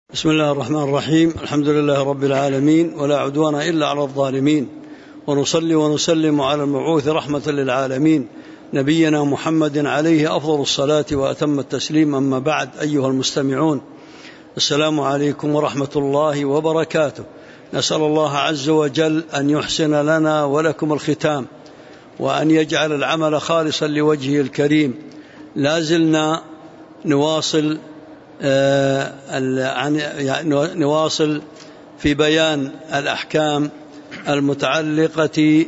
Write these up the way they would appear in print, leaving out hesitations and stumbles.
بسم الله الرحمن الرحيم. الحمد لله رب العالمين، ولا عدوان إلا على الظالمين، ونصلي ونسلم على المبعوث رحمة للعالمين نبينا محمد عليه أفضل الصلاة وأتم التسليم. أما بعد، أيها المستمعون، السلام عليكم ورحمة الله وبركاته. نسأل الله عز وجل أن يحسن لنا ولكم الختام، وأن يجعل العمل خالصا لوجهه الكريم. لازلنا نواصل في بيان الأحكام المتعلقة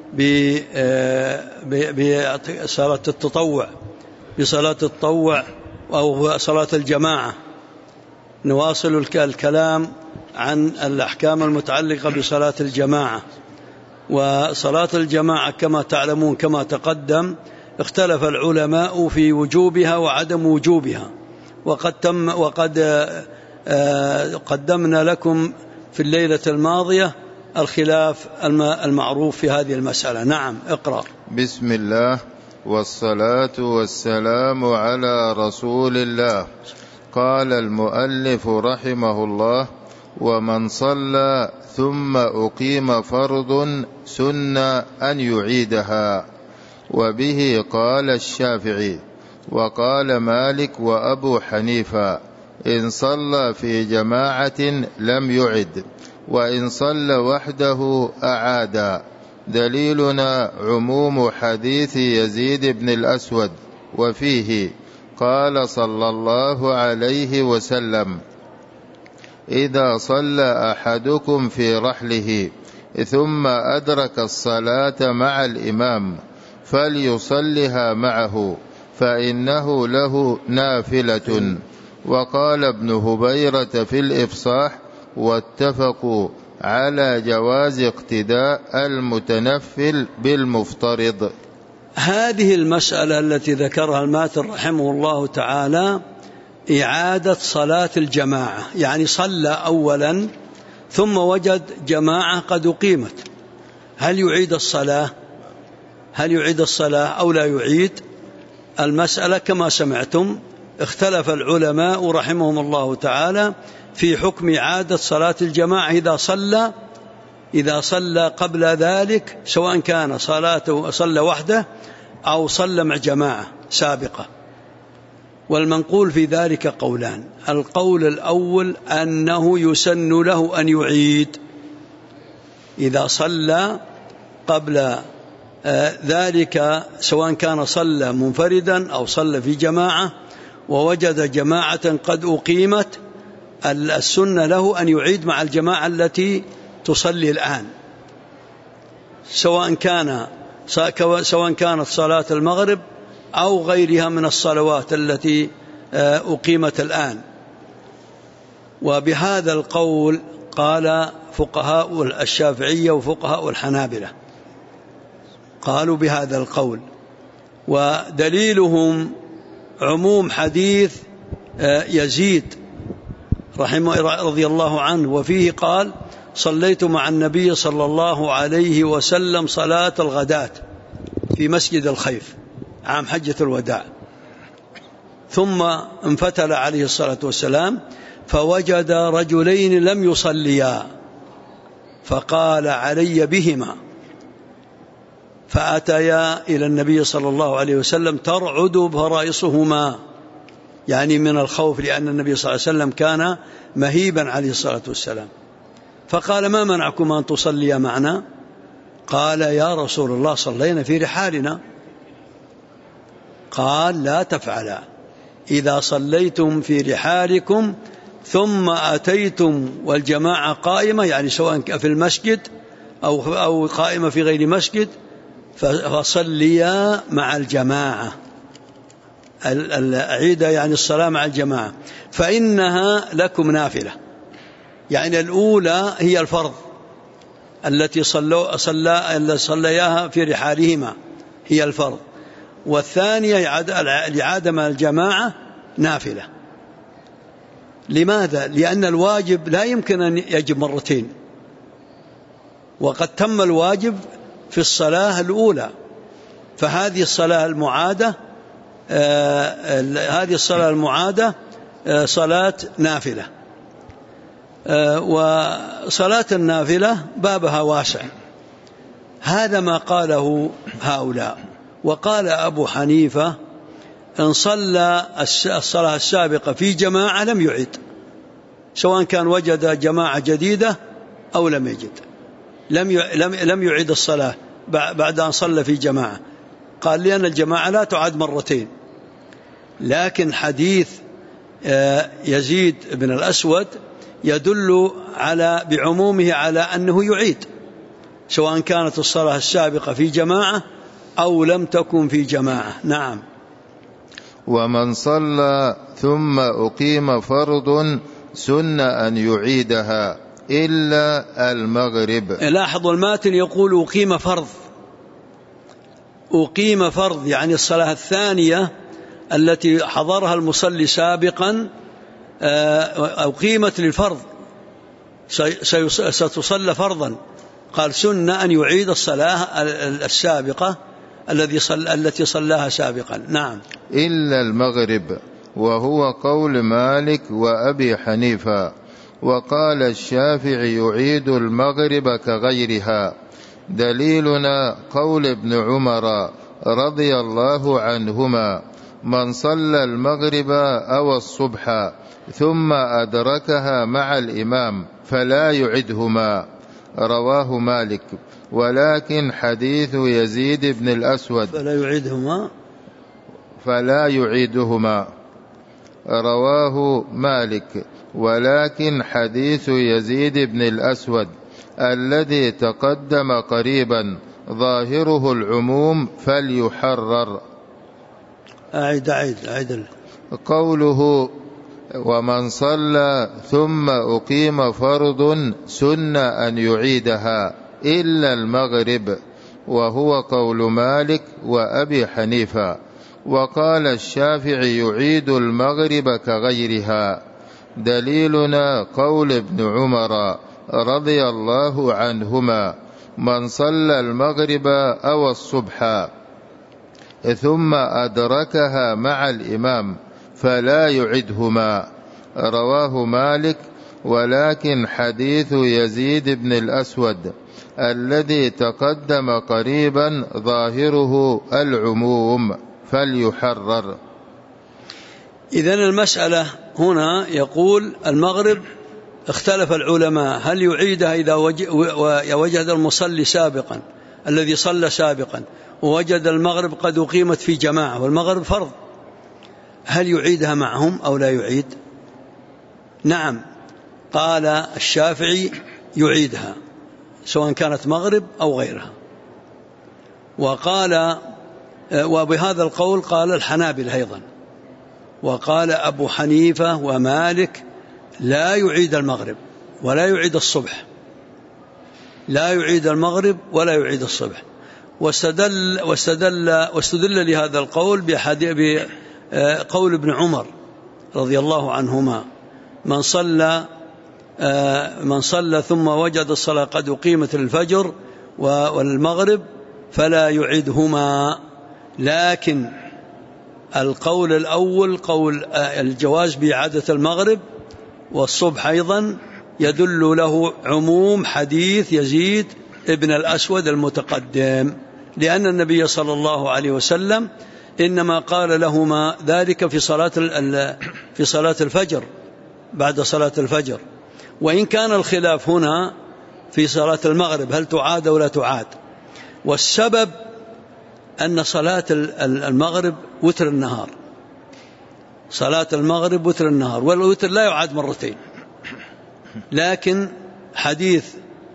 بصلاة التطوع أو صلاة الجماعة. نواصل الكلام عن الأحكام المتعلقة بصلاة الجماعة. وصلاة الجماعة كما تعلمون كما تقدم اختلف العلماء في وجوبها وعدم وجوبها، وقد قدمنا لكم في الليلة الماضية الخلاف المعروف في هذه المسألة. نعم، اقرأ. بسم الله والصلاة والسلام على رسول الله. قال المؤلف رحمه الله: ومن صلى ثم أقيم فرض سن أن يعيدها. وبه قال الشافعي، وقال مالك وأبو حنيفة: إن صلى في جماعة لم يعد، وإن صلى وحده أعاد. دليلنا عموم حديث يزيد بن الأسود، وفيه قال صلى الله عليه وسلم: إذا صلى أحدكم في رحله ثم أدرك الصلاة مع الإمام فليصلها معه، فإنه له نافلة. وقال ابن هبيرة في الإفصاح: واتفقوا على جواز اقتداء المتنفل بالمفترض. هذه المسألة التي ذكرها الماتر رحمه الله تعالى إعادة صلاة الجماعة، يعني صلى أولا ثم وجد جماعة قد أقيمت، هل يعيد الصلاة أو لا يعيد؟ المسألة كما سمعتم اختلف العلماء رحمهم الله تعالى في حكم إعادة صلاة الجماعة إذا صلى قبل ذلك، سواء كان صلاته صلى وحده أو صلى مع جماعة سابقة. والمنقول في ذلك قولان: القول الأول أنه يسن له أن يعيد إذا صلى قبل ذلك، سواء كان صلى منفردا أو صلى في جماعة ووجد جماعة قد أقيمت، السنة له أن يعيد مع الجماعة التي تصلي الآن، سواء كانت صلاة المغرب أو غيرها من الصلوات التي أقيمت الآن. وبهذا القول قال فقهاء الشافعية وفقهاء الحنابلة، قالوا بهذا القول. ودليلهم عموم حديث يزيد رضي الله عنه، وفيه قال: صليت مع النبي صلى الله عليه وسلم صلاة الغداة في مسجد الخيف عام حجة الوداع، ثم انفتل عليه الصلاة والسلام فوجد رجلين لم يصليا، فقال: علي بهما. فأتيا إلى النبي صلى الله عليه وسلم ترعد فرائصهما، يعني من الخوف، لأن النبي صلى الله عليه وسلم كان مهيبا عليه الصلاة والسلام. فقال: ما منعكم أن تصليا معنا؟ قال: يا رسول الله صلينا في رحالنا. قال: لا تفعلا، إذا صليتم في رحالكم ثم أتيتم والجماعة قائمة، يعني سواء في المسجد أو قائمة في غير مسجد، فصليا مع الجماعة، أعيد يعني الصلاة مع الجماعة، فإنها لكم نافلة. يعني الأولى هي الفرض التي صلياها في رحالهما، هي الفرض، والثانية الإعادة مع الجماعة نافلة. لماذا؟ لأن الواجب لا يمكن أن يجب مرتين، وقد تم الواجب في الصلاة الأولى، فهذه الصلاة المعادة صلاة نافلة. وصلاة النافلة بابها واسع. هذا ما قاله هؤلاء. وقال أبو حنيفة إن صلى الصلاة السابقة في جماعة لم يعيد، سواء كان وجد جماعة جديدة أو لم يجد، لم يعيد الصلاة بعد أن صلى في جماعة. قال لأن الجماعة لا تعاد مرتين. لكن حديث يزيد بن الأسود يدل بعمومه على أنه يعيد، سواء كانت الصلاة السابقة في جماعة أو لم تكن في جماعة. نعم. ومن صلى ثم أقيم فرض سن أن يعيدها إلا المغرب. لاحظوا الماتن يقول أقيم فرض، أقيم فرض يعني الصلاة الثانية التي حضرها المصلي سابقا أقيمت للفرض، ستصلى فرضا. قال سن أن يعيد الصلاة السابقة التي صلاها سابقا. نعم. إلا المغرب، وهو قول مالك وأبي حنيفة. وقال الشافعي يعيد المغرب كغيرها. دليلنا قول ابن عمر رضي الله عنهما من صلى المغرب أو الصبح ثم أدركها مع الإمام فلا يعدهما، رواه مالك. ولكن حديث يزيد بن الأسود فلا يعيدهما رواه مالك. ولكن حديث يزيد بن الأسود الذي تقدم قريبا ظاهره العموم فليحرر. أعيد قوله ومن صلى ثم أقيم فرض سن أن يعيدها إلا المغرب، وهو قول مالك وأبي حنيفة. وقال الشافعي يعيد المغرب كغيرها. دليلنا قول ابن عمر رضي الله عنهما من صلى المغرب أو الصبح ثم أدركها مع الإمام فلا يعدهما، رواه مالك. ولكن حديث يزيد بن الأسود الذي تقدم قريبا ظاهره العموم فليحرر. إذن المسألة هنا يقول المغرب اختلف العلماء هل يعيدها إذا وجد المصلي سابقا الذي صلى سابقا ووجد المغرب قد أقيمت في جماعة والمغرب فرض، هل يعيدها معهم أو لا يعيد؟ نعم. قال الشافعي يعيدها سواء كانت مغرب أو غيرها. وبهذا القول قال الحنابلة أيضا. وقال أبو حنيفة ومالك لا يعيد المغرب ولا يعيد الصبح، لا يعيد المغرب ولا يعيد الصبح. واستدل لهذا القول بقول ابن عمر رضي الله عنهما من صلى ثم وجد الصلاة قد أقيمت الفجر والمغرب فلا يعيدهما. لكن القول الأول قول الجواز بإعادة المغرب والصبح أيضا يدل له عموم حديث يزيد ابن الأسود المتقدم، لأن النبي صلى الله عليه وسلم إنما قال لهما ذلك في صلاة الفجر بعد صلاة الفجر. وإن كان الخلاف هنا في صلاة المغرب هل تعاد ولا تعاد، والسبب أن صلاة المغرب وتر النهار، صلاة المغرب وتر النهار، والوتر لا يعاد مرتين. لكن حديث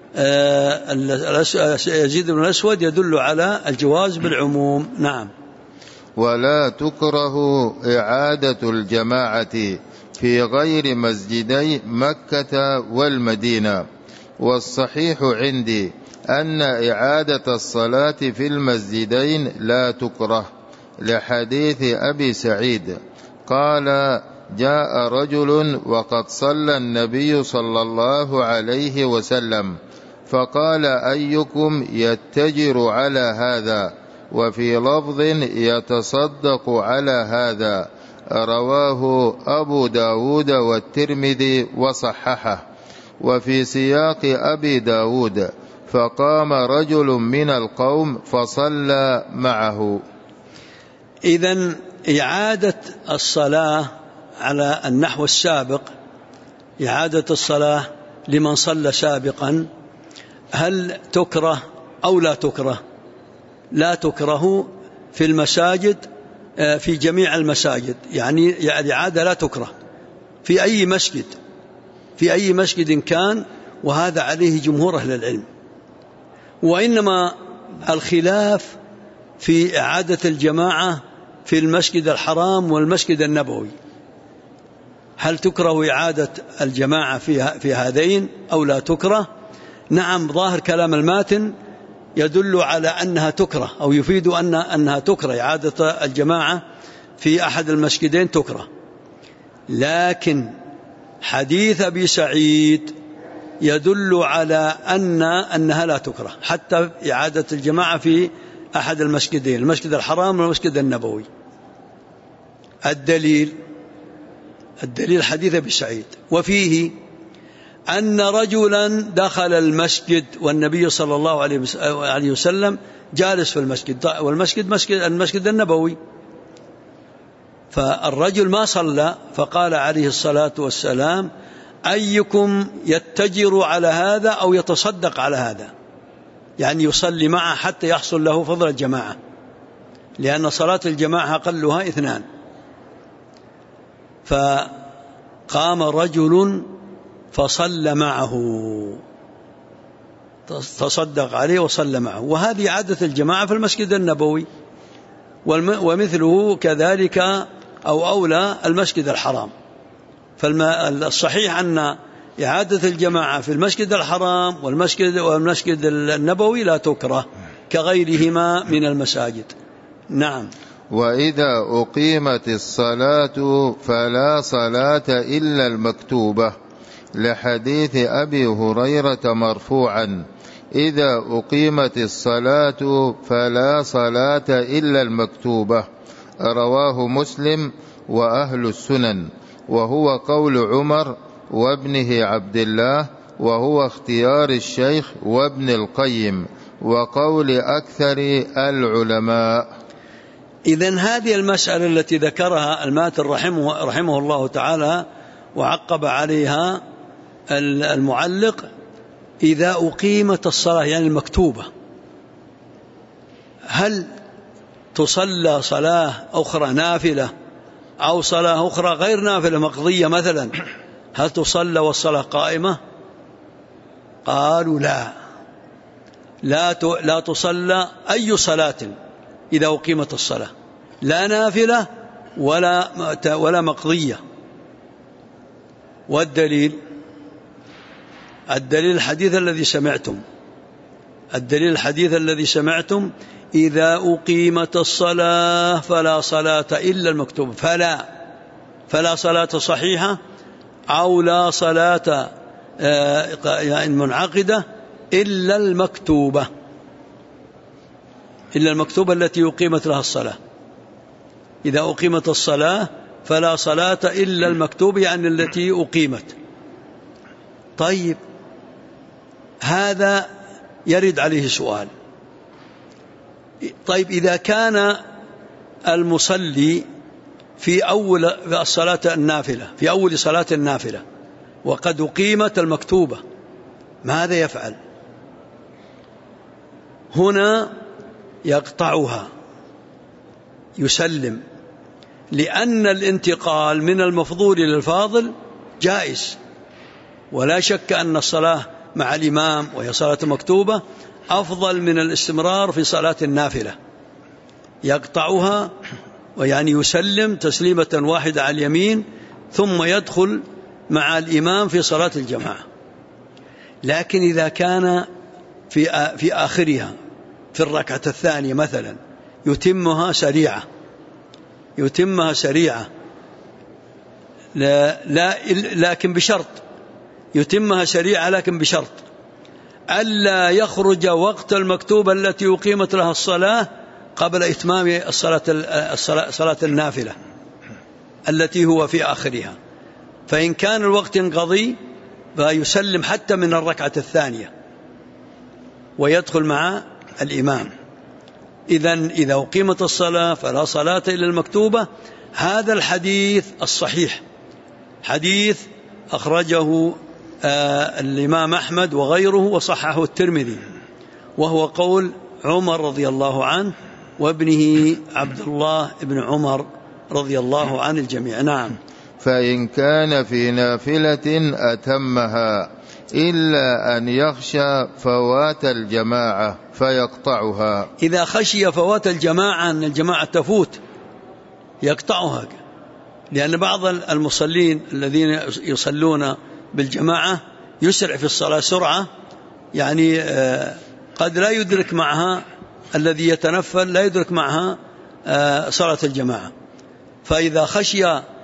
يزيد بن الأسود يدل على الجواز بالعموم. نعم. ولا تكره إعادة الجماعة في غير مسجدي مكة والمدينة. والصحيح عندي أن إعادة الصلاة في المسجدين لا تكره، لحديث أبي سعيد قال جاء رجل وقد صلى النبي صلى الله عليه وسلم فقال أيكم يتجر على هذا، وفي لفظ يتصدق على هذا، رواه أبو داود والترمذي وصححه. وفي سياق أبي داود فقام رجل من القوم فصلى معه. إذن إعادة الصلاة على النحو السابق، إعادة الصلاة لمن صلى سابقا، هل تكره أو لا تكره؟ لا تكره في المساجد، في جميع المساجد، يعني الإعادة لا تكره في أي مسجد، في أي مسجد كان، وهذا عليه جمهور أهل العلم. وإنما الخلاف في إعادة الجماعة في المسجد الحرام والمسجد النبوي، هل تكره إعادة الجماعة في هذين أو لا تكره؟ نعم، ظاهر كلام الماتن يدل على أنها تكره، أو يفيد أنها تكره، إعادة الجماعة في أحد المسجدين تكره. لكن حديث أبي سعيد يدل على أنها لا تكره، حتى إعادة الجماعة في أحد المسجدين، المسجد الحرام والمسجد النبوي. الدليل حديث أبي سعيد، وفيه أن رجلا دخل المسجد والنبي صلى الله عليه وسلم جالس في المسجد، المسجد النبوي، فالرجل ما صلى، فقال عليه الصلاة والسلام: أيكم يتجر على هذا أو يتصدق على هذا، يعني يصلي معه حتى يحصل له فضل الجماعة، لأن صلاة الجماعة أقلها 2. فقام رجل فصلى معه، تصدق عليه وصلى معه، وهذه عادة الجماعة في المسجد النبوي، ومثله كذلك أو أولى المسجد الحرام. فالصحيح أن إعادة الجماعة في المسجد الحرام والمسجد النبوي لا تكره كغيرهما من المساجد. نعم. وإذا أقيمت الصلاة فلا صلاة إلا المكتوبة، لحديث أبي هريرة مرفوعا: إذا أقيمت الصلاة فلا صلاة إلا المكتوبة، رواه مسلم وأهل السنن، وهو قول عمر وابنه عبد الله، وهو اختيار الشيخ وابن القيم، وقول أكثر العلماء. إذن هذه المسألة التي ذكرها الماتن رحمه الله تعالى وعقب عليها المعلق: إذا أقيمت الصلاة يعني المكتوبة، هل تصلى صلاة أخرى نافلة أو صلاة أخرى غير نافلة مقضية مثلا، هل تصلى والصلاة قائمة؟ قالوا لا تصلى أي صلاة إذا أقيمت الصلاة، لا نافلة ولا مقضية. والدليل الحديث الذي سمعتم: إذا أقيمت الصلاة فلا صلاة إلا المكتوبة، فلا صلاة صحيحة أو لا صلاة منعقدة إلا المكتوبة التي أقيمت لها الصلاة. إذا أقيمت الصلاة فلا صلاة إلا المكتوبة، يعني التي أقيمت. طيب، هذا يرد عليه سؤال: طيب إذا كان المصلي في أول الصلاة النافلة، في أول صلاة النافلة، وقد أقيمت المكتوبة، ماذا يفعل؟ هنا يقطعها، يسلم، لأن الانتقال من المفضول إلى الفاضل جائز، ولا شك أن الصلاة مع الإمام وهي صلاة مكتوبة أفضل من الاستمرار في صلاة النافلة. يقطعها ويعني يسلم تسليمة واحدة على اليمين، ثم يدخل مع الإمام في صلاة الجماعة. لكن إذا كان في آخرها في الركعة الثانية مثلا يتمها سريعة، لكن بشرط، يتمها سريعة لكن بشرط ألا يخرج وقت المكتوبة التي أقيمت لها الصلاة قبل إتمام صلاة النافلة التي هو في آخرها. فإن كان الوقت انقضي فيسلم حتى من الركعة الثانية ويدخل مع الإمام. إذا أقيمت الصلاة فلا صلاة إلا المكتوبة. هذا الحديث الصحيح حديث أخرجه الإمام أحمد وغيره وصححه الترمذي، وهو قول عمر رضي الله عنه وابنه عبد الله بن عمر رضي الله عن الجميع. نعم. فإن كان في نافلة أتمها إلا أن يخشى فوات الجماعة فيقطعها. إذا خشي فوات الجماعة أن الجماعة تفوت يقطعها، لأن بعض المصلين الذين يصلون بالجماعة يسرع في الصلاة سرعة، يعني قد لا يدرك معها الذي يتنفل لا يدرك معها صلاة الجماعة. فإذا خشي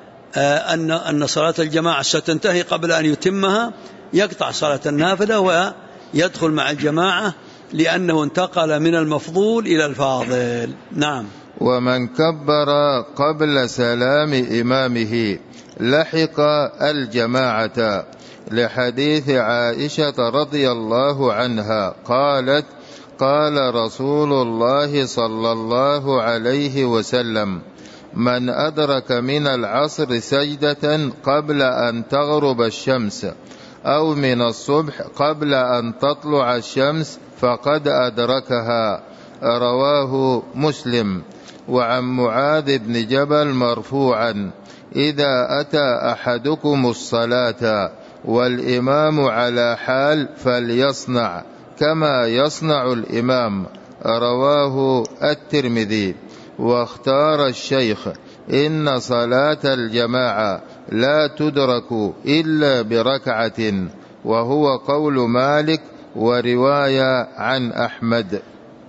أن صلاة الجماعة ستنتهي قبل أن يتمها يقطع صلاة النافلة ويدخل مع الجماعة، لأنه انتقل من المفضول إلى الفاضل. نعم. ومن كبر قبل سلام إمامه لحق الجماعة، لحديث عائشة رضي الله عنها قالت: قال رسول الله صلى الله عليه وسلم: من أدرك من العصر سجدة قبل أن تغرب الشمس أو من الصبح قبل أن تطلع الشمس فقد أدركها. رواه مسلم. وعن معاذ بن جبل مرفوعا: إذا أتى أحدكم الصلاة والإمام على حال فليصنع كما يصنع الإمام. رواه الترمذي. واختار الشيخ: إن صلاة الجماعة لا تدرك إلا بركعة، وهو قول مالك ورواية عن أحمد.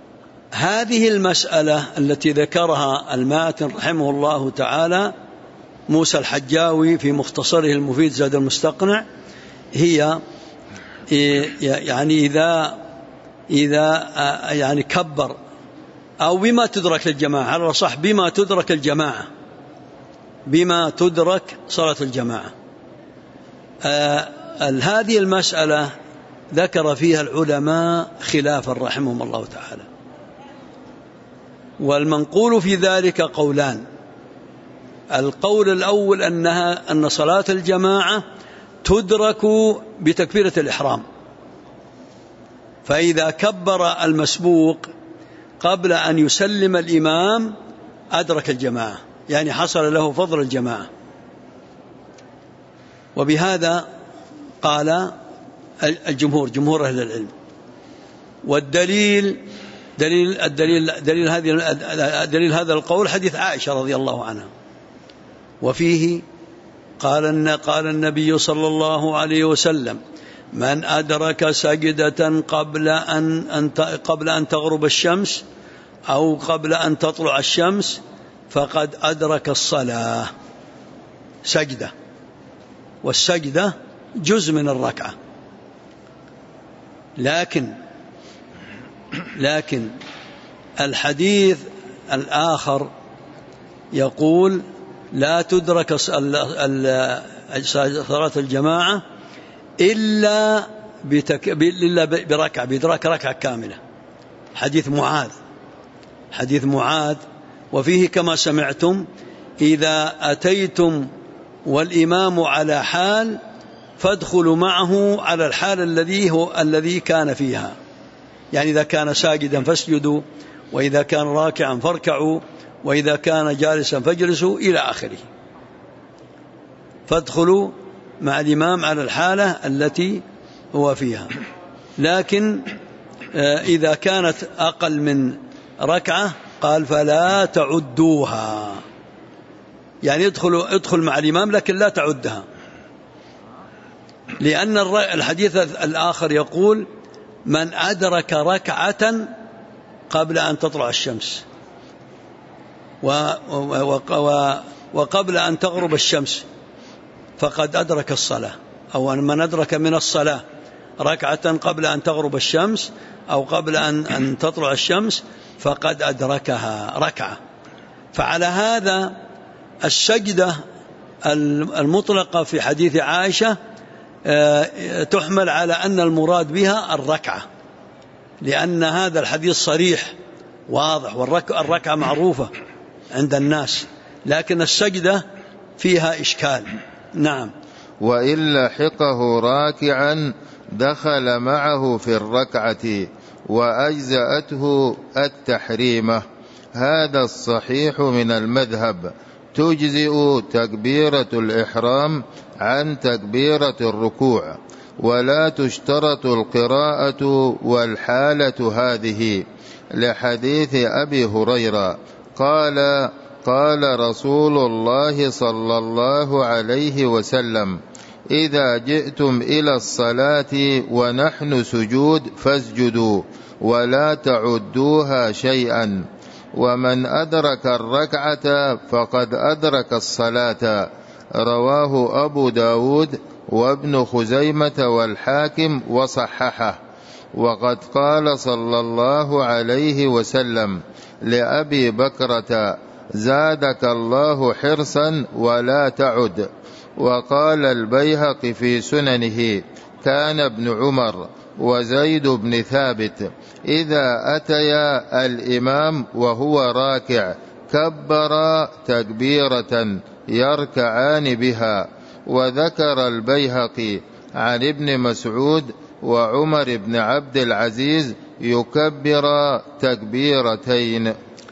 هذه المسألة التي ذكرها الماتن رحمه الله تعالى موسى الحجاوي في مختصره المفيد زاد المستقنع، هي يعني إذا يعني كبر أو بما تدرك الجماعة، على الصح بما تدرك الجماعة، بما تدرك صلاة الجماعة. هذه المسألة ذكر فيها العلماء خلافا رحمهم الله تعالى، والمنقول في ذلك قولان. القول الأول أن صلاة الجماعة تدرك بتكبيرة الإحرام، فإذا كبر المسبوق قبل أن يسلم الإمام أدرك الجماعة، يعني حصل له فضل الجماعة. وبهذا قال جمهور أهل العلم. والدليل دليل هذا القول حديث عائشة رضي الله عنها، وفيه قال النبي صلى الله عليه وسلم: من أدرك سجدة قبل أن تغرب الشمس أو قبل أن تطلع الشمس فقد أدرك الصلاة. سجدة، والسجدة جزء من الركعة، لكن الحديث الآخر يقول: لا تدرك صلاة الجماعة إلا بركعة، بإدراك ركعة كاملة. حديث معاذ، وفيه كما سمعتم: إذا أتيتم والإمام على حال فادخلوا معه على الحال الذي كان فيها، يعني إذا كان ساجدا فاسجدوا، وإذا كان راكعا فاركعوا، وإذا كان جالسا فاجلسوا، إلى آخره. فادخلوا مع الإمام على الحالة التي هو فيها. لكن إذا كانت أقل من ركعة قال: فلا تعدوها، يعني ادخل مع الإمام لكن لا تعدها، لأن الحديث الآخر يقول: من أدرك ركعة قبل أن تطلع الشمس وقبل أن تغرب الشمس فقد أدرك الصلاة، أو من أدرك من الصلاة ركعة قبل أن تغرب الشمس أو قبل أن تطلع الشمس فقد أدركها ركعة. فعلى هذا السجدة المطلقة في حديث عائشة تحمل على أن المراد بها الركعة، لأن هذا الحديث صريح واضح، والركعة معروفة عند الناس، لكن السجدة فيها إشكال. نعم. وإن لحقه راكعا دخل معه في الركعة وأجزأته التحريمة. هذا الصحيح من المذهب. تجزئ تكبيرة الإحرام عن تكبيرة الركوع، ولا تشترط القراءة والحالة هذه، لحديث أبي هريرة قال: قال رسول الله صلى الله عليه وسلم: إذا جئتم إلى الصلاة ونحن سجود فاسجدوا ولا تعدوها شيئا، ومن أدرك الركعة فقد أدرك الصلاة. رواه أبو داود وابن خزيمة والحاكم وصححه. وقد قال صلى الله عليه وسلم لأبي بكرة: زادك الله حرصا ولا تعد. وقال البيهقي في سننه: كان ابن عمر وزيد بن ثابت إذا أتيا الإمام وهو راكع كبرا تكبيرة يركعان بها. وذكر البيهقي عن ابن مسعود وعمر بن عبد العزيز يكبر تكبيرتين.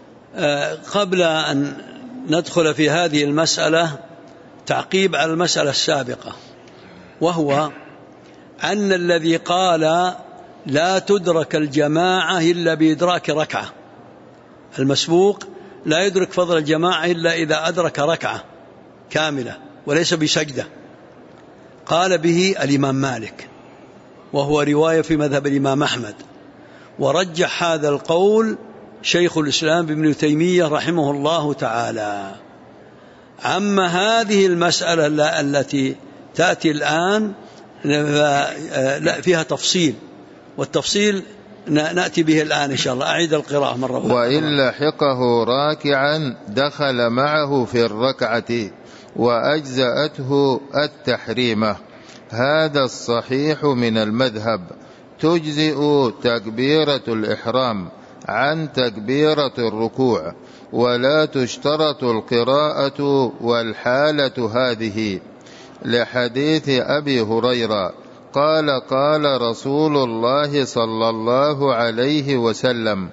قبل أن ندخل في هذه المسألة تعقيب على المسألة السابقة، وهو أن الذي قال لا تدرك الجماعة إلا بإدراك ركعة، المسبوق لا يدرك فضل الجماعة إلا إذا أدرك ركعة كاملة وليس بسجدة، قال به الإمام مالك، وهو رواية في مذهب الإمام أحمد. ورجح هذا القول شيخ الإسلام ابن تيمية رحمه الله تعالى. أما هذه المسألة التي تأتي الآن لا فيها تفصيل، والتفصيل نأتي به الآن إن شاء الله. أعيد القراءة مرة أخرى. وإن لحقه راكعا دخل معه في الركعة وأجزأته التحريمة. هذا الصحيح من المذهب. تجزئ تكبيرة الإحرام عن تكبيرة الركوع، ولا تشترط القراءة والحالة هذه، لحديث أبي هريرة قال: قال رسول الله صلى الله عليه وسلم: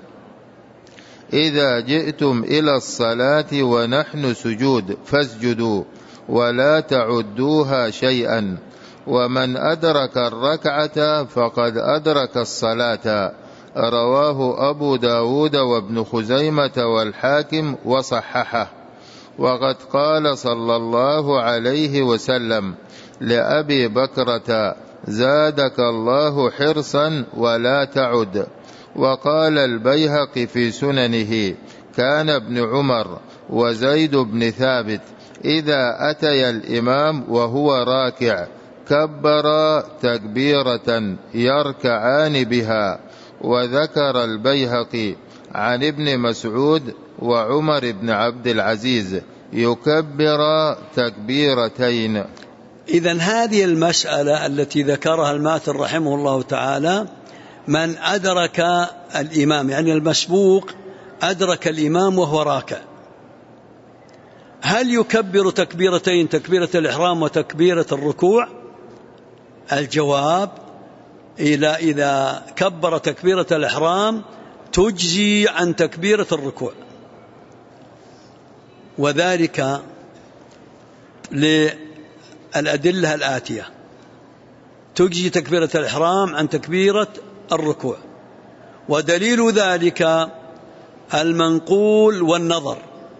إذا جئتم إلى الصلاة ونحن سجود فاسجدوا ولا تعدوها شيئا، ومن أدرك الركعة فقد أدرك الصلاة. رواه أبو داود وابن خزيمة والحاكم وصححه. وقد قال صلى الله عليه وسلم لأبي بكرة: زادك الله حرصا ولا تعد. وقال البيهقي في سننه: كان ابن عمر وزيد بن ثابت إذا أتي الإمام وهو راكع كبر تكبيرة يركعان بها. وذكر البيهقي عن ابن مسعود وعمر بن عبد العزيز يكبر تكبيرتين. إذن هذه المسألة التي ذكرها الماتر رحمه الله تعالى: من أدرك الإمام، يعني المسبوق أدرك الإمام وهو راكع، هل يكبر تكبيرتين، تكبيرة الإحرام وتكبيرة الركوع؟ الجواب: إذا كبر تكبيرة الإحرام تجزي عن تكبيرة الركوع، وذلك للأدلة الآتية: تجزي تكبيرة الإحرام عن تكبيرة الركوع، ودليل ذلك المنقول والنظر.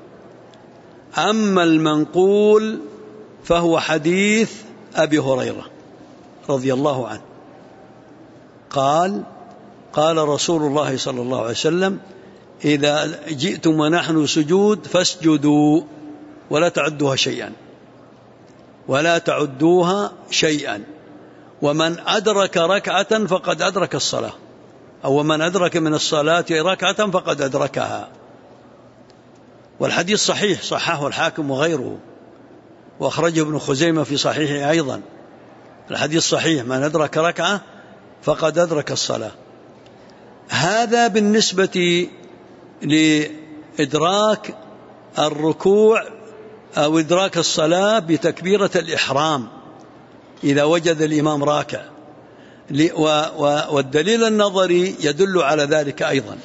أما المنقول فهو حديث أبي هريرة رضي الله عنه قال: قال رسول الله صلى الله عليه وسلم: إذا جئتم ونحن سجود فاسجدوا ولا تعدوها شيئا، ولا تعدوها شيئا، ومن أدرك ركعة فقد أدرك الصلاة، أو من أدرك من الصلاة ركعة فقد أدركها. والحديث صحيح، صححه الحاكم وغيره، وأخرجه ابن خزيمة في صحيحه أيضا. الحديث صحيح: من أدرك ركعة فقد أدرك الصلاة. هذا بالنسبة لإدراك الركوع أو إدراك الصلاة بتكبيرة الإحرام إذا وجد الإمام راكع. والدليل النظري يدل على ذلك أيضا،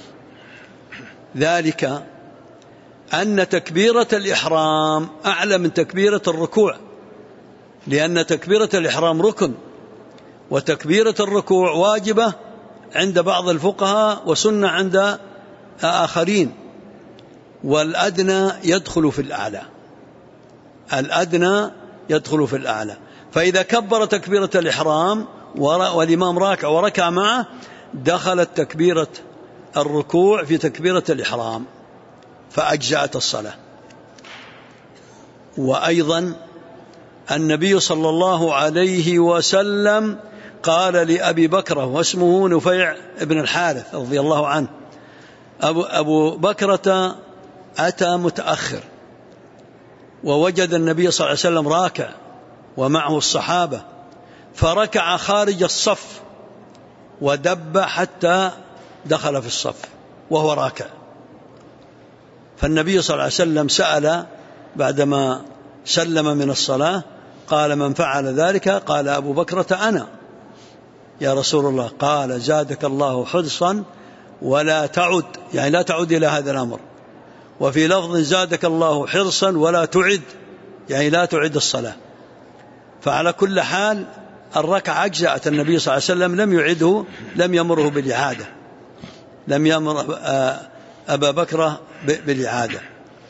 ذلك أن تكبيرة الإحرام أعلى من تكبيرة الركوع، لأن تكبيرة الإحرام ركن، وتكبيرة الركوع واجبة عند بعض الفقهاء وسنة عند آخرين، والأدنى يدخل في الأعلى. الأدنى يدخل في الأعلى. فإذا كبر تكبيرة الإحرام والإمام راكع وركع معه، دخلت تكبيرة الركوع في تكبيرة الإحرام فأجزأت الصلاة. وأيضا النبي صلى الله عليه وسلم قال لأبي بكرة، واسمه نفيع بن الحارث رضي الله عنه: أبو بكرة أتى متأخر ووجد النبي صلى الله عليه وسلم راكع ومعه الصحابة، فركع خارج الصف ودب حتى دخل في الصف وهو راكع. فالنبي صلى الله عليه وسلم سأل بعدما سلم من الصلاة، قال: من فعل ذلك؟ قال: أبو بكرة أنا يا رسول الله. قال: زادك الله حرصا ولا تعد، يعني لا تعد إلى هذا الأمر. وفي لفظ: زادك الله حرصا ولا تعد، يعني لا تعد الصلاة. فعلى كل حال الركعة أجزأت. النبي صلى الله عليه وسلم لم يعده، لم يمره بالإعادة، لم يمر أبا بكر بالإعادة.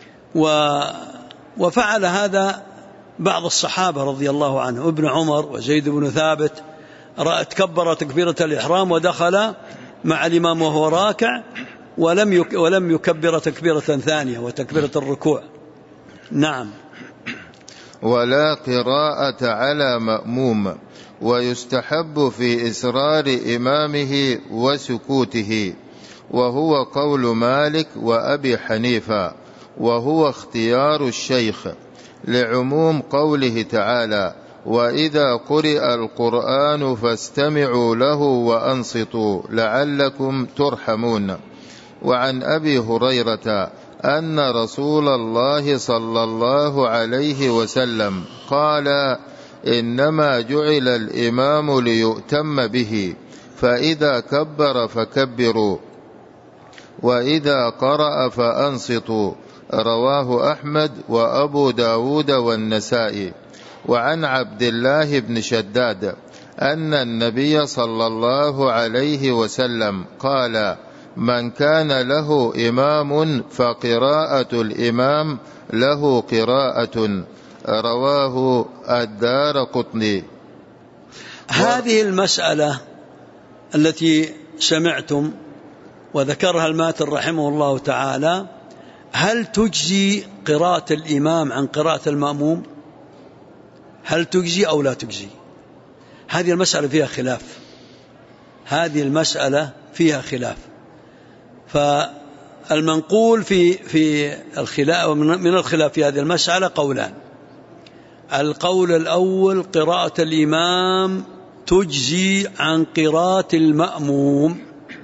وفعل هذا بعض الصحابة رضي الله عنه، ابن عمر وزيد بن ثابت، تكبر تكبيرة الإحرام ودخل مع الإمام وهو راكع، ولم يكبر تكبيرة ثانية وتكبيرة الركوع. نعم. ولا قراءة على مأموم، ويستحب في إسرار إمامه وسكوته، وهو قول مالك وأبي حنيفة، وهو اختيار الشيخ، لعموم قوله تعالى: وإذا قرئ القرآن فاستمعوا له وأنصتوا لعلكم ترحمون. وعن أبي هريرة أن رسول الله صلى الله عليه وسلم قال: إنما جعل الإمام ليؤتم به، فإذا كبر فكبروا، وإذا قرأ فأنصتوا. رواه أحمد وأبو داود والنسائي. وعن عبد الله بن شداد أن النبي صلى الله عليه وسلم قال: من كان له إمام فقراءة الإمام له قراءة. رواه الدارقطني. هذه المسألة التي سمعتم وذكرها الماتر رحمه الله تعالى، هل تجزي قراءة الإمام عن قراءة المأموم؟ هل تجزي أو لا تجزي؟ هذه المسألة فيها خلاف. هذه المسألة فيها خلاف. فالمنقول في الخلاف من الخلاف في هذه المسألة قولان. القول الأول: قراءة الإمام تجزي عن قراءة المأموم،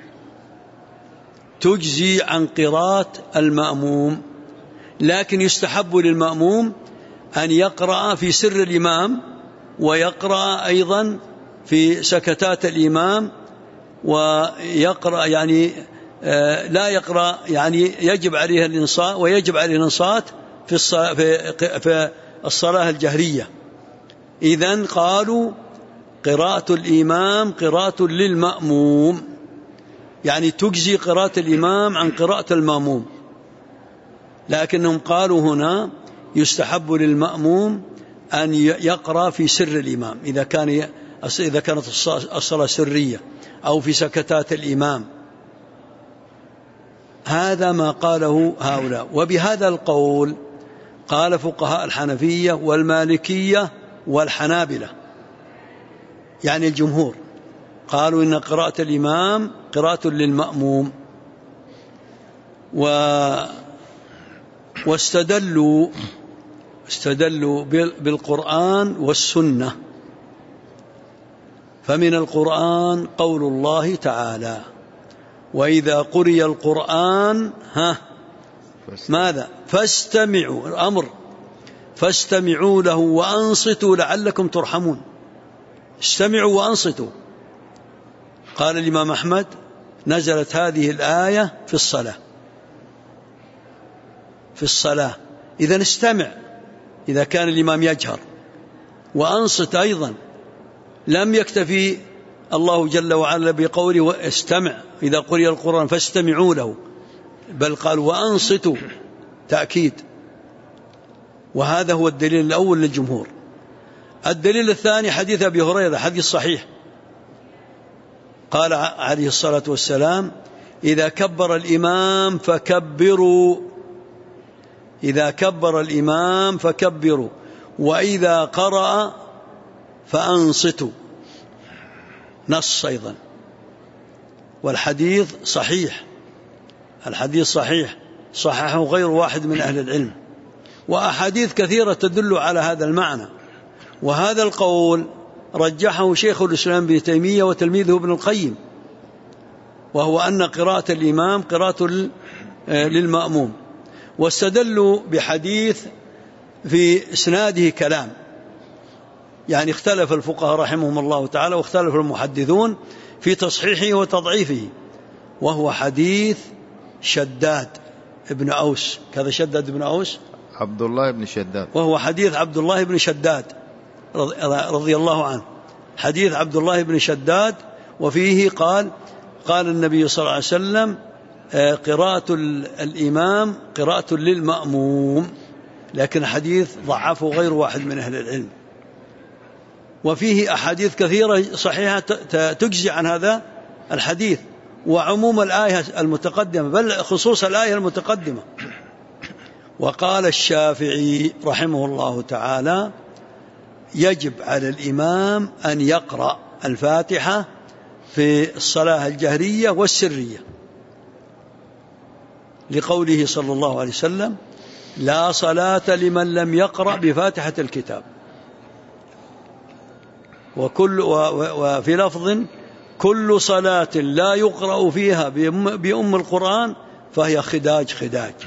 تجزي عن قراءة المأموم، لكن يستحب للمأموم أن يقرأ في سر الإمام، ويقرأ أيضا في سكتات الإمام، ويقرأ يعني لا يقرأ، يعني يجب عليه الإنصات، ويجب عليه الإنصات في الصلاة الجهرية. إذن قالوا قراءة الإمام قراءة للمأموم، يعني تجزي قراءة الإمام عن قراءة المأموم، لكنهم قالوا هنا يستحب للمأموم أن يقرأ في سر الإمام إذا كانت الصلاة سرية أو في سكتات الإمام. هذا ما قاله هؤلاء. وبهذا القول قال فقهاء الحنفية والمالكية والحنابلة، يعني الجمهور قالوا إن قراءة الإمام قراءة للمأموم. واستدلوا، بالقرآن والسنة فمن القرآن قول الله تعالى: وإذا قرئ القرآن ماذا؟ فاستمعوا، الأمر فاستمعوا له وأنصتوا لعلكم ترحمون. استمعوا وأنصتوا. قال الإمام أحمد: نزلت هذه الآية في الصلاة، في الصلاة. إذن استمع إذا كان الإمام يجهر، وأنصت أيضا. لم يكتفي الله جل وعلا بقوله استمع إذا قرئ القرآن فاستمعوا له، بل قال وأنصتوا، تأكيد. وهذا هو الدليل الأول للجمهور. الدليل الثاني حديث أبي هريرة، حديث صحيح، قال عليه الصلاة والسلام: إذا كبر الإمام فكبروا، إذا كبر الإمام فكبروا، وإذا قرأ فأنصتوا. نص أيضا، والحديث صحيح، الحديث صحيح، صححه غير واحد من أهل العلم، وأحاديث كثيرة تدل على هذا المعنى. وهذا القول رجحه شيخ الإسلام ابن تيمية وتلميذه ابن القيم، وهو أن قراءة الإمام قراءة للمأموم. واستدلوا بحديث في إسناده كلام، يعني اختلف الفقهاء رحمهم الله تعالى واختلف المحدثون في تصحيحه وتضعيفه، وهو حديث شداد ابن أوس. كذا شداد ابن أوس، عبد الله بن شداد، وهو حديث عبد الله بن شداد رضي الله عنه، حديث عبد الله بن شداد. وفيه قال النبي صلى الله عليه وسلم: قراءة الإمام قراءة للمأموم، لكن حديث ضعفه غير واحد من أهل العلم. وفيه أحاديث كثيرة صحيحة تجزي عن هذا الحديث، وعموم الآية المتقدمة، بل خصوص الآية المتقدمة. وقال الشافعي رحمه الله تعالى: يجب على الإمام أن يقرأ الفاتحة في الصلاة الجهرية والسرية، لقوله صلى الله عليه وسلم: لا صلاة لمن لم يقرأ بفاتحة الكتاب. وفي لفظ: كل صلاة لا يقرأ فيها بأم القرآن فهي خداج.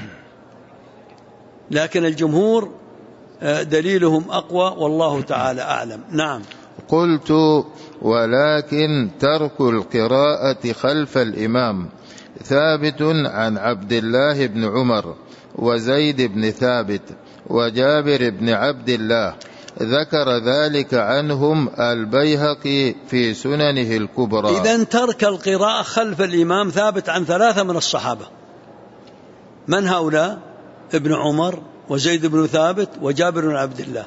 لكن الجمهور دليلهم أقوى، والله تعالى أعلم. نعم. قلت: ولكن ترك القراءة خلف الإمام ثابت عن عبد الله بن عمر وزيد بن ثابت وجابر بن عبد الله، ذكر ذلك عنهم البيهقي في سننه الكبرى. إذن ترك القراءة خلف الإمام ثابت عن 3 من الصحابة. من هؤلاء؟ ابن عمر وزيد بن ثابت وجابر بن عبد الله،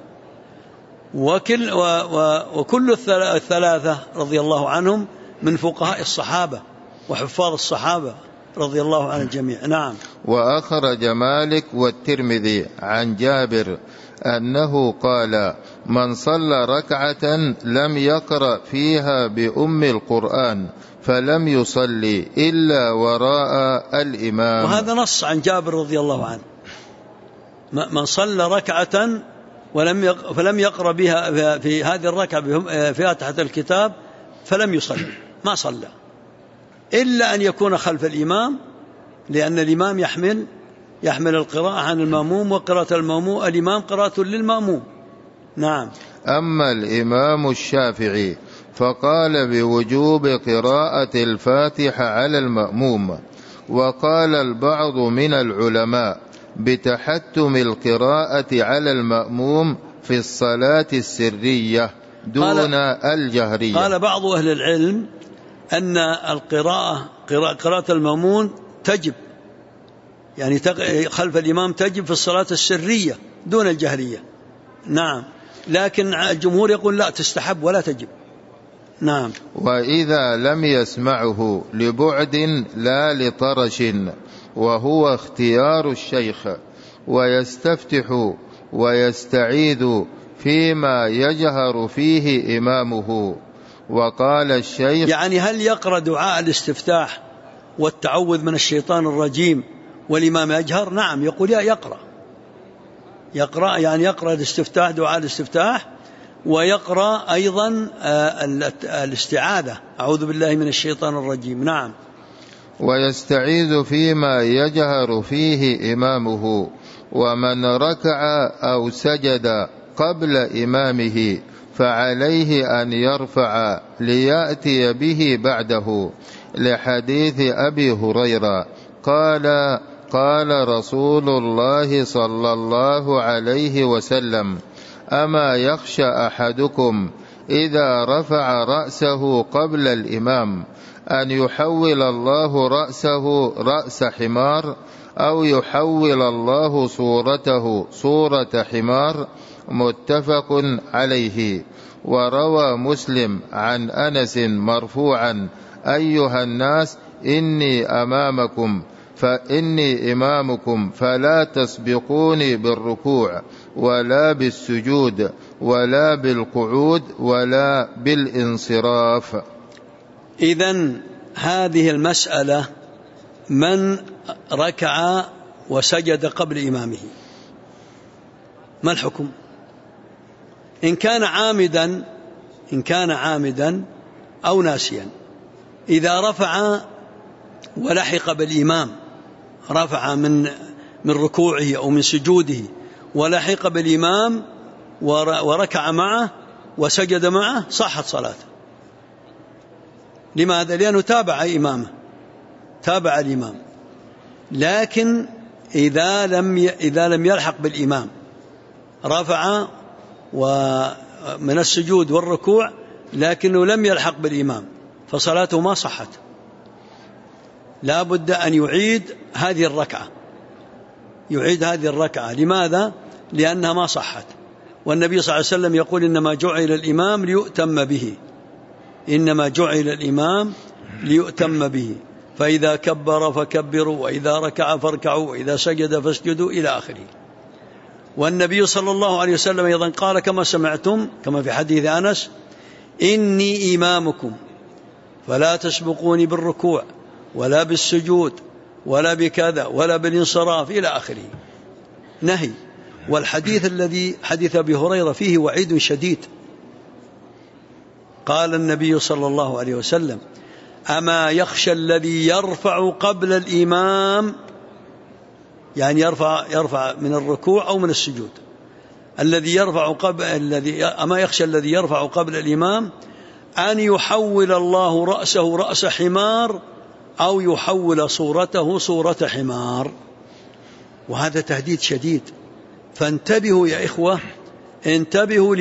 وكل الثلاثة رضي الله عنهم من فقهاء الصحابة وحفاظ الصحابة رضي الله عن الجميع. نعم. وأخرج مالك والترمذي عن جابر أنه قال: من صلى ركعة لم يقرأ فيها بأم القرآن فلم يصلي إلا وراء الإمام. وهذا نص عن جابر رضي الله عنه: من صلى ركعة فلم يقرأ بها في هذه الركعة بفاتحة الكتاب فلم يصلي، ما صلى، إلا أن يكون خلف الإمام، لأن الإمام يحمل القراءة عن المأموم، وقراءة الإمام قراءة للمأموم. نعم. أما الإمام الشافعي فقال بوجوب قراءة الفاتحة على المأموم، وقال البعض من العلماء بتحتم القراءة على المأموم في الصلاة السرية دون الجهرية. قال بعض أهل العلم أن قراءة المأمون تجب، يعني خلف الإمام تجب في الصلاة السرية دون الجهرية. نعم. لكن الجمهور يقول لا، تستحب ولا تجب. نعم. وإذا لم يسمعه لبعد لا لطرش، وهو اختيار الشيخ، ويستفتح ويستعيذ فيما يجهر فيه إمامه. وقال الشيخ: يعني هل يقرأ دعاء الاستفتاح والتعوذ من الشيطان الرجيم والإمام يجهر؟ نعم، يقول يقرأ، يعني يقرأ الاستفتاح، دعاء الاستفتاح، ويقرأ أيضا الاستعاذة، أعوذ بالله من الشيطان الرجيم. نعم. ويستعيذ فيما يجهر فيه إمامه، ومن ركع أو سجد قبل إمامه فعليه أن يرفع ليأتي به بعده، لحديث أبي هريرة قال: قال رسول الله صلى الله عليه وسلم: أما يخشى أحدكم إذا رفع رأسه قبل الإمام أن يحول الله رأسه رأس حمار، أو يحول الله صورته صورة حمار؟ متفق عليه. وروى مسلم عن أنس مرفوعا: أيها الناس، إني إمامكم فلا تسبقوني بالركوع ولا بالسجود ولا بالقعود ولا بالانصراف. إذن هذه المسألة من ركع وسجد قبل إمامه ما الحكم؟ إن كان عامدا أو ناسيا، إذا رفع ولحق بالإمام، رفع من ركوعه أو من سجوده ولحق بالإمام وركع معه وسجد معه، صحت صلاته. لماذا؟ لأنه تابع الإمام. لكن إذا لم يلحق بالإمام، رفع من السجود والركوع لكنه لم يلحق بالإمام، فصلاته ما صحت، لا بد أن يعيد هذه الركعة. لماذا؟ لأنها ما صحت. والنبي صلى الله عليه وسلم يقول: إنما جعل الإمام ليؤتم به، فإذا كبر فكبروا، وإذا ركع فاركعوا، وإذا سجد فاسجدوا، إلى آخره. والنبي صلى الله عليه وسلم أيضا قال كما سمعتم، كما في حديث أنس: إني إمامكم فلا تسبقوني بالركوع ولا بالسجود ولا بكذا ولا بالانصراف، إلى آخره. نهي. والحديث الذي حديث أبي هريرة فيه وعيد شديد. قال النبي صلى الله عليه وسلم: أما يخشى الذي يرفع قبل الإمام، يعني يرفع من الركوع أو من السجود، أما يخشى الذي يرفع قبل الإمام أن يحول الله رأسه رأس حمار، أو يحول صورته صورة حمار. وهذا تهديد شديد. فانتبهوا يا إخوة، انتبهوا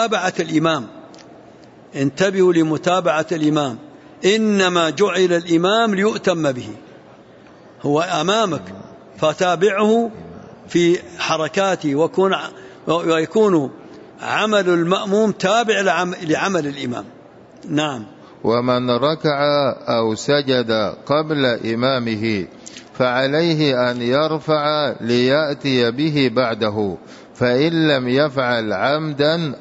لمتابعة الإمام. إنما جعل الإمام ليؤتم به، هو أمامك فتابعه في حركاته، ويكون عمل المأموم تابع لعمل الإمام. نعم. ومن ركع أو سجد قبل إمامه فعليه أن يرفع ليأتي به بعده، فإن لم يفعل عمدا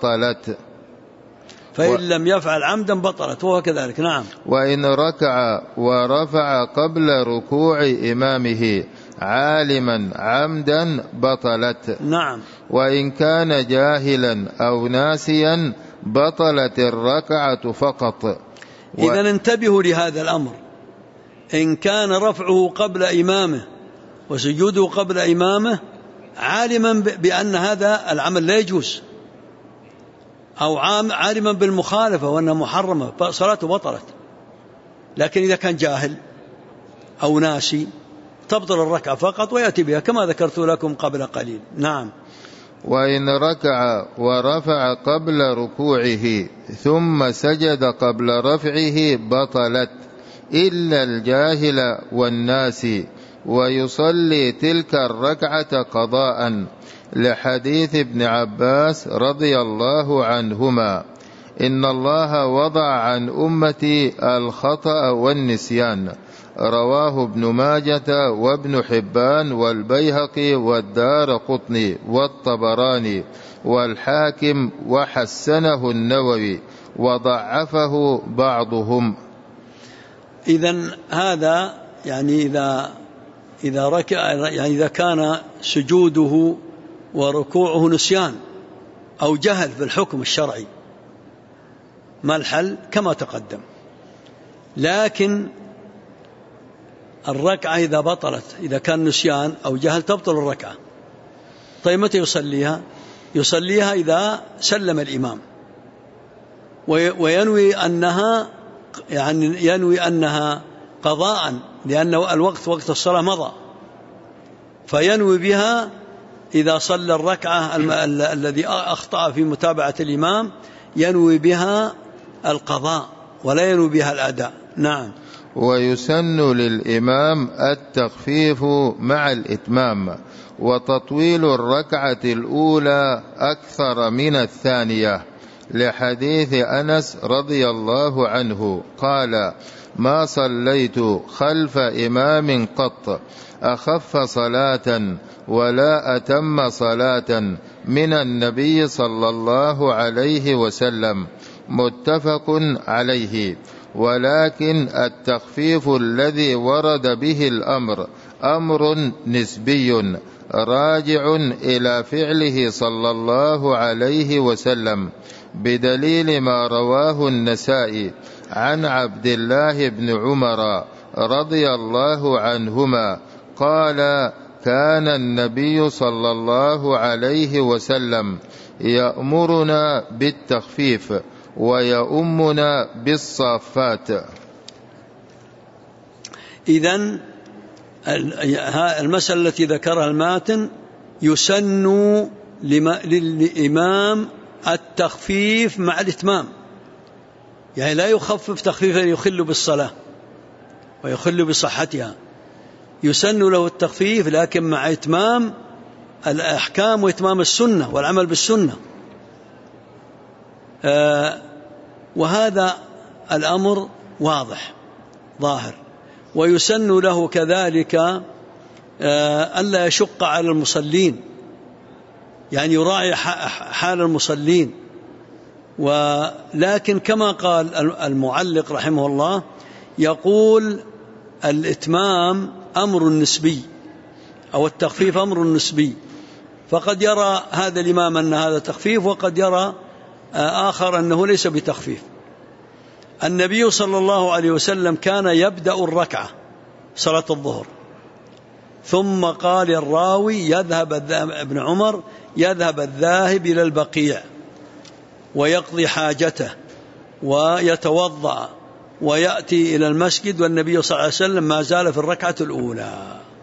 بطلت. وهو كذلك. نعم. وإن ركع ورفع قبل ركوع إمامه عالما عمدا بطلت. نعم. وإن كان جاهلا أو ناسيا بطلت الركعة فقط. إذن انتبهوا لهذا الأمر. إن كان رفعه قبل إمامه وسجوده قبل إمامه عالما بأن هذا العمل لا يجوز، أو عالما بالمخالفة وأنها محرمة، فصلاته بطلت. لكن إذا كان جاهل أو ناسي تبطل الركعة فقط ويأتي بها كما ذكرت لكم قبل قليل. نعم. وإن ركع ورفع قبل ركوعه ثم سجد قبل رفعه بطلت، إلا الجاهل والناسي، ويصلي تلك الركعة قضاء، لحديث ابن عباس رضي الله عنهما: إن الله وضع عن أمتي الخطأ والنسيان. رواه ابن ماجة وابن حبان والبيهقي والدارقطني والطبراني والحاكم، وحسنه النووي وضعفه بعضهم. إذن هذا يعني إذا ركع، يعني إذا كان سجوده وركوعه نسيان أو جهل في الحكم الشرعي، ما الحل؟ كما تقدم. لكن الركعة إذا بطلت، إذا كان نسيان أو جهل تبطل الركعة. طيب متى يصليها؟ يصليها إذا سلم الإمام، وينوي أنها ينوي أنها قضاء، لأن الوقت وقت الصلاة مضى، فينوي بها إذا صلى الركعة الذي أخطأ في متابعة الإمام ينوي بها القضاء ولا ينوي بها الأداء. نعم. ويسن للإمام التخفيف مع الإتمام، وتطويل الركعة الأولى أكثر من الثانية، لحديث أنس رضي الله عنه قال: ما صليت خلف إمام قط أخف صلاة ولا أتم صلاة من النبي صلى الله عليه وسلم، متفق عليه. ولكن التخفيف الذي ورد به الأمر أمر نسبي راجع إلى فعله صلى الله عليه وسلم، بدليل ما رواه النسائي عن عبد الله بن عمر رضي الله عنهما قال: كان النبي صلى الله عليه وسلم يأمرنا بالتخفيف ويؤمنا بالصافات. إذن المسألة التي ذكرها الماتن يسن للإمام التخفيف مع الإتمام، يعني لا يخفف تخفيفا يخل بالصلاة ويخل بصحتها، يسن له التخفيف لكن مع إتمام الأحكام وإتمام السنة والعمل بالسنة. وهذا الأمر واضح ظاهر. ويسن له كذلك ألا يشق على المصلين، يعني يراعي حال المصلين. ولكن كما قال المعلق رحمه الله، يقول الإتمام أمر نسبي أو التخفيف أمر نسبي، فقد يرى هذا الإمام أن هذا تخفيف، وقد يرى آخر أنه ليس بتخفيف. النبي صلى الله عليه وسلم كان يبدأ الركعة صلاة الظهر، ثم قال الراوي يذهب ابن عمر يذهب الذاهب إلى البقيع ويقضي حاجته ويتوضأ ويأتي إلى المسجد، والنبي صلى الله عليه وسلم ما زال في الركعة الأولى.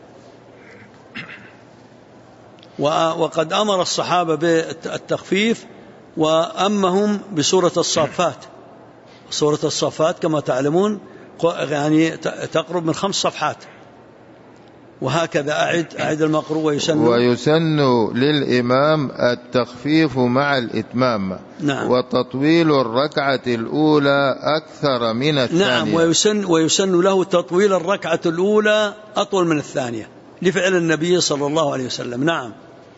وقد أمر الصحابة بالتخفيف وأمهم بسورة الصافات. سورة الصافات كما تعلمون يعني تقرب من 5 صفحات، وهكذا أعد المقروء. ويسن للإمام التخفيف مع الإتمام. نعم. وتطويل الركعة الأولى أكثر من الثانية. نعم. ويسن له تطويل الركعة الأولى أطول من الثانية لفعل النبي صلى الله عليه وسلم. نعم.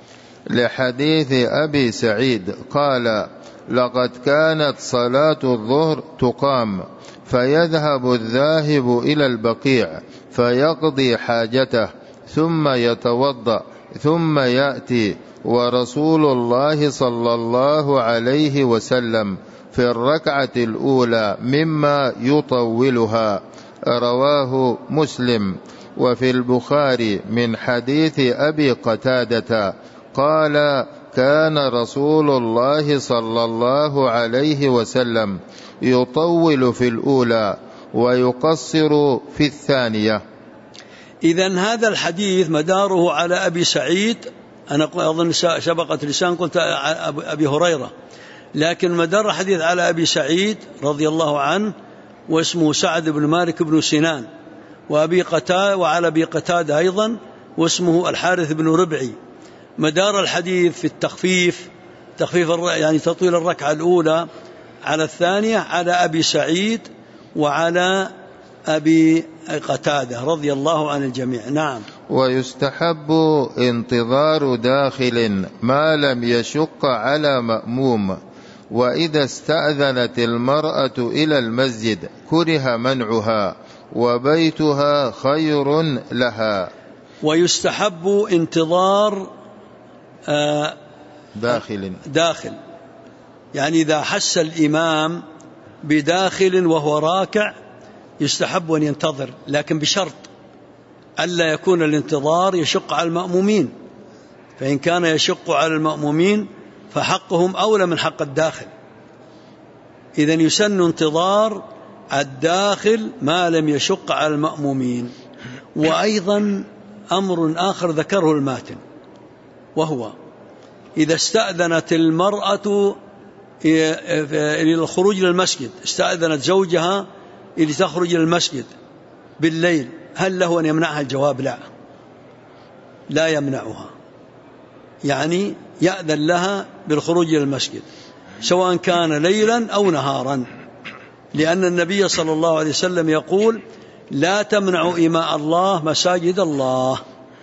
لحديث أبي سعيد قال: لقد كانت صلاة الظهر تقام فيذهب الذاهب إلى البقيع فيقضي حاجته ثم يتوضأ ثم يأتي ورسول الله صلى الله عليه وسلم في الركعة الأولى مما يطولها. رواه مسلم. وفي البخاري من حديث أبي قتادة قال: كان رسول الله صلى الله عليه وسلم يطول في الأولى ويقصر في الثانية. إذن هذا الحديث مداره على أبي سعيد، أنا أظن سبقت لسان قلت أبي هريرة، لكن مدار الحديث على أبي سعيد رضي الله عنه، واسمه سعد بن مالك بن سنان، وعلى أبي قتادة أيضا واسمه الحارث بن ربعي. مدار الحديث في التخفيف يعني تطويل الركعة الأولى على الثانية على أبي سعيد وعلى أبي قتادة رضي الله عن الجميع. نعم. ويستحب انتظار داخل ما لم يشق على مأموم، وإذا استأذنت المرأة إلى المسجد كره منعها وبيتها خير لها. ويستحب انتظار داخل، يعني إذا حس الإمام بداخل وهو راكع يستحب أن ينتظر، لكن بشرط ألا يكون الانتظار يشق على المأمومين، فإن كان يشق على المأمومين فحقهم أولى من حق الداخل. إذن يسن انتظار الداخل ما لم يشق على المأمومين. وأيضا أمر آخر ذكره الماتن، وهو إذا استأذنت المرأة للخروج للمسجد، استأذنت زوجها لتخرج للمسجد بالليل، هل له أن يمنعها؟ الجواب لا يمنعها، يعني يأذن لها بالخروج للمسجد سواء كان ليلا أو نهارا، لأن النبي صلى الله عليه وسلم يقول: لا تمنعوا إماء الله مساجد الله.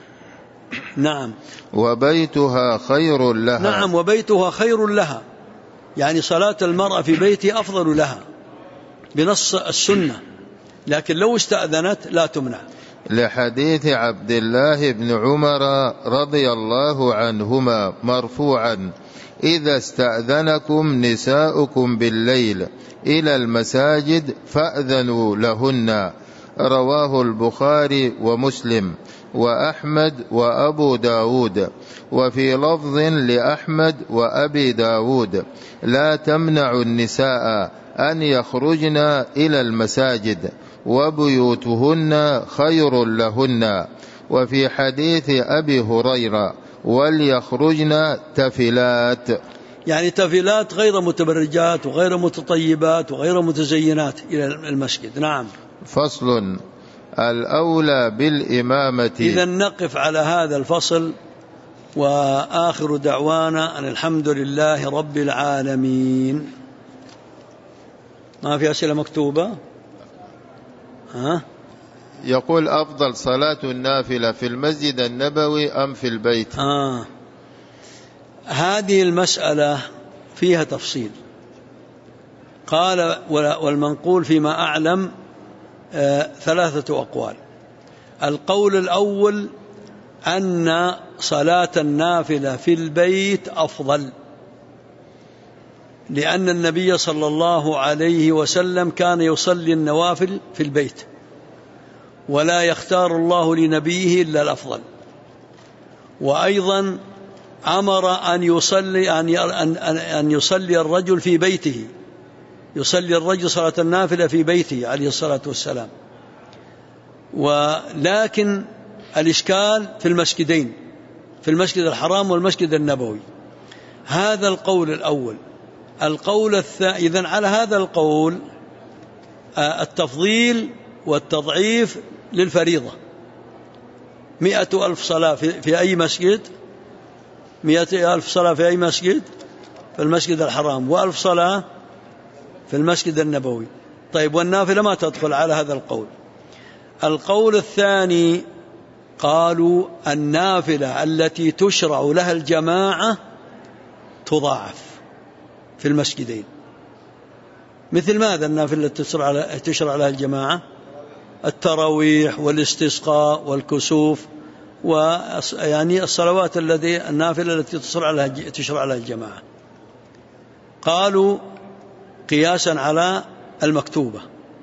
نعم. وبيتها خير لها. نعم، وبيتها خير لها، يعني صلاة المرأة في بيتها أفضل لها بنص السنة، لكن لو استأذنت لا تمنع. لحديث عبد الله بن عمر رضي الله عنهما مرفوعا: إذا استأذنكم نساؤكم بالليل إلى المساجد فأذنوا لهن. رواه البخاري ومسلم وأحمد وأبو داود. وفي لفظ لأحمد وأبي داود: لا تمنعوا النساء أن يخرجن إلى المساجد وبيوتهن خير لهن. وفي حديث أبي هريرة: وليخرجن تفلات، يعني تفلات غير متبرجات وغير متطيبات وغير متزينات إلى المسجد. نعم. فصل: الأولى بالإمامة. إذن نقف على هذا الفصل، وآخر دعوانا أن الحمد لله رب العالمين. ما في أسئلة مكتوبة؟ يقول: أفضل صلاة النافلة في المسجد النبوي أم في البيت؟ هذه المسألة فيها تفصيل. قال والمنقول فيما أعلم 3 أقوال. القول الأول أن صلاة النافلة في البيت أفضل، لأن النبي صلى الله عليه وسلم كان يصلي النوافل في البيت، ولا يختار الله لنبيه إلا الأفضل. وأيضا أمر أن يصلي الرجل في بيته، يصلي الرجل صلاة النافلة في بيته عليه الصلاة والسلام. ولكن الإشكال في المسجدين، في المسجد الحرام والمسجد النبوي. هذا القول الأول. القول الثاني، إذن على هذا القول التفضيل والتضعيف للفريضة. 100,000 صلاة في أي مسجد، 100,000 صلاة في أي مسجد؟ في المسجد الحرام، و1000 صلاة في المسجد النبوي. طيب، والنافلة ما تدخل على هذا القول. القول الثاني قالوا النافلة التي تشرع لها الجماعة تضاعف في المسجدين. مثل ماذا النافلة التي تشرع لها الجماعة؟ التراويح والاستسقاء والكسوف، ويعني الصلوات النافلة التي تشرع لها الجماعة. قالوا قياسا على المكتوبة.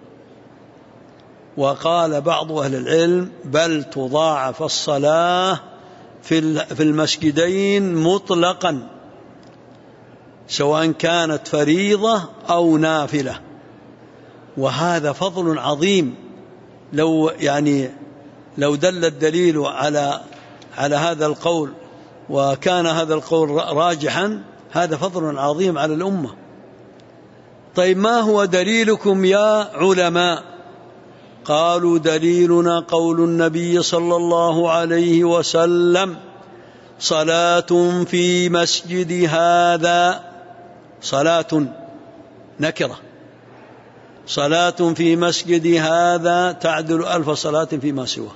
وقال بعض أهل العلم: بل تضاعف الصلاة في المسجدين مطلقا، سواء كانت فريضة أو نافلة. وهذا فضل عظيم. لو دل الدليل على هذا القول وكان هذا القول راجحا، هذا فضل عظيم على الأمة. طيب، ما هو دليلكم يا علماء؟ قالوا: دليلنا قول النبي صلى الله عليه وسلم: صلاة في مسجد هذا، صلاة نكرة، صلاة في مسجد هذا تعدل 1000 صلاة فيما سواه.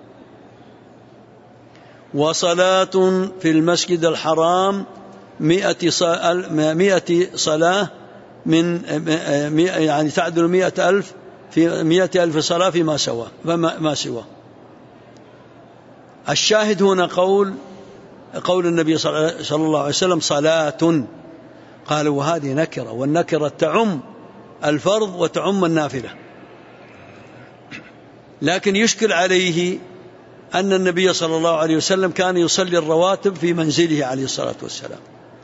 وصلاة في المسجد الحرام 100 صلاة يعني تعدل 100,000 في 100,000 صلاة فيما سواه. الشاهد هنا قول قول النبي صلى الله عليه وسلم صلاة، قالوا وهذه نكرة، والنكرة تعم الفرض وتعم النافلة. لكن يشكل عليه أن النبي صلى الله عليه وسلم كان يصلي الرواتب في منزله عليه الصلاة والسلام،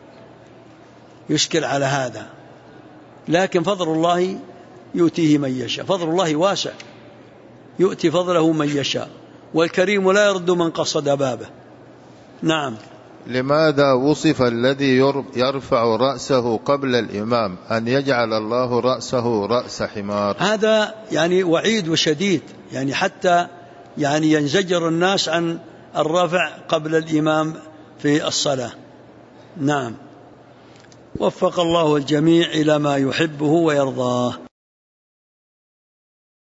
يشكل على هذا. لكن فضل الله يؤتيه من يشاء، فضل الله واسع يؤتي فضله من يشاء، والكريم لا يرد من قصد بابه. نعم. لماذا وصف الذي يرفع رأسه قبل الإمام أن يجعل الله رأسه رأس حمار؟ هذا يعني وعيد وشديد، يعني حتى يعني ينزجر الناس عن الرفع قبل الإمام في الصلاة. نعم. وفق الله الجميع إلى ما يحبه ويرضاه.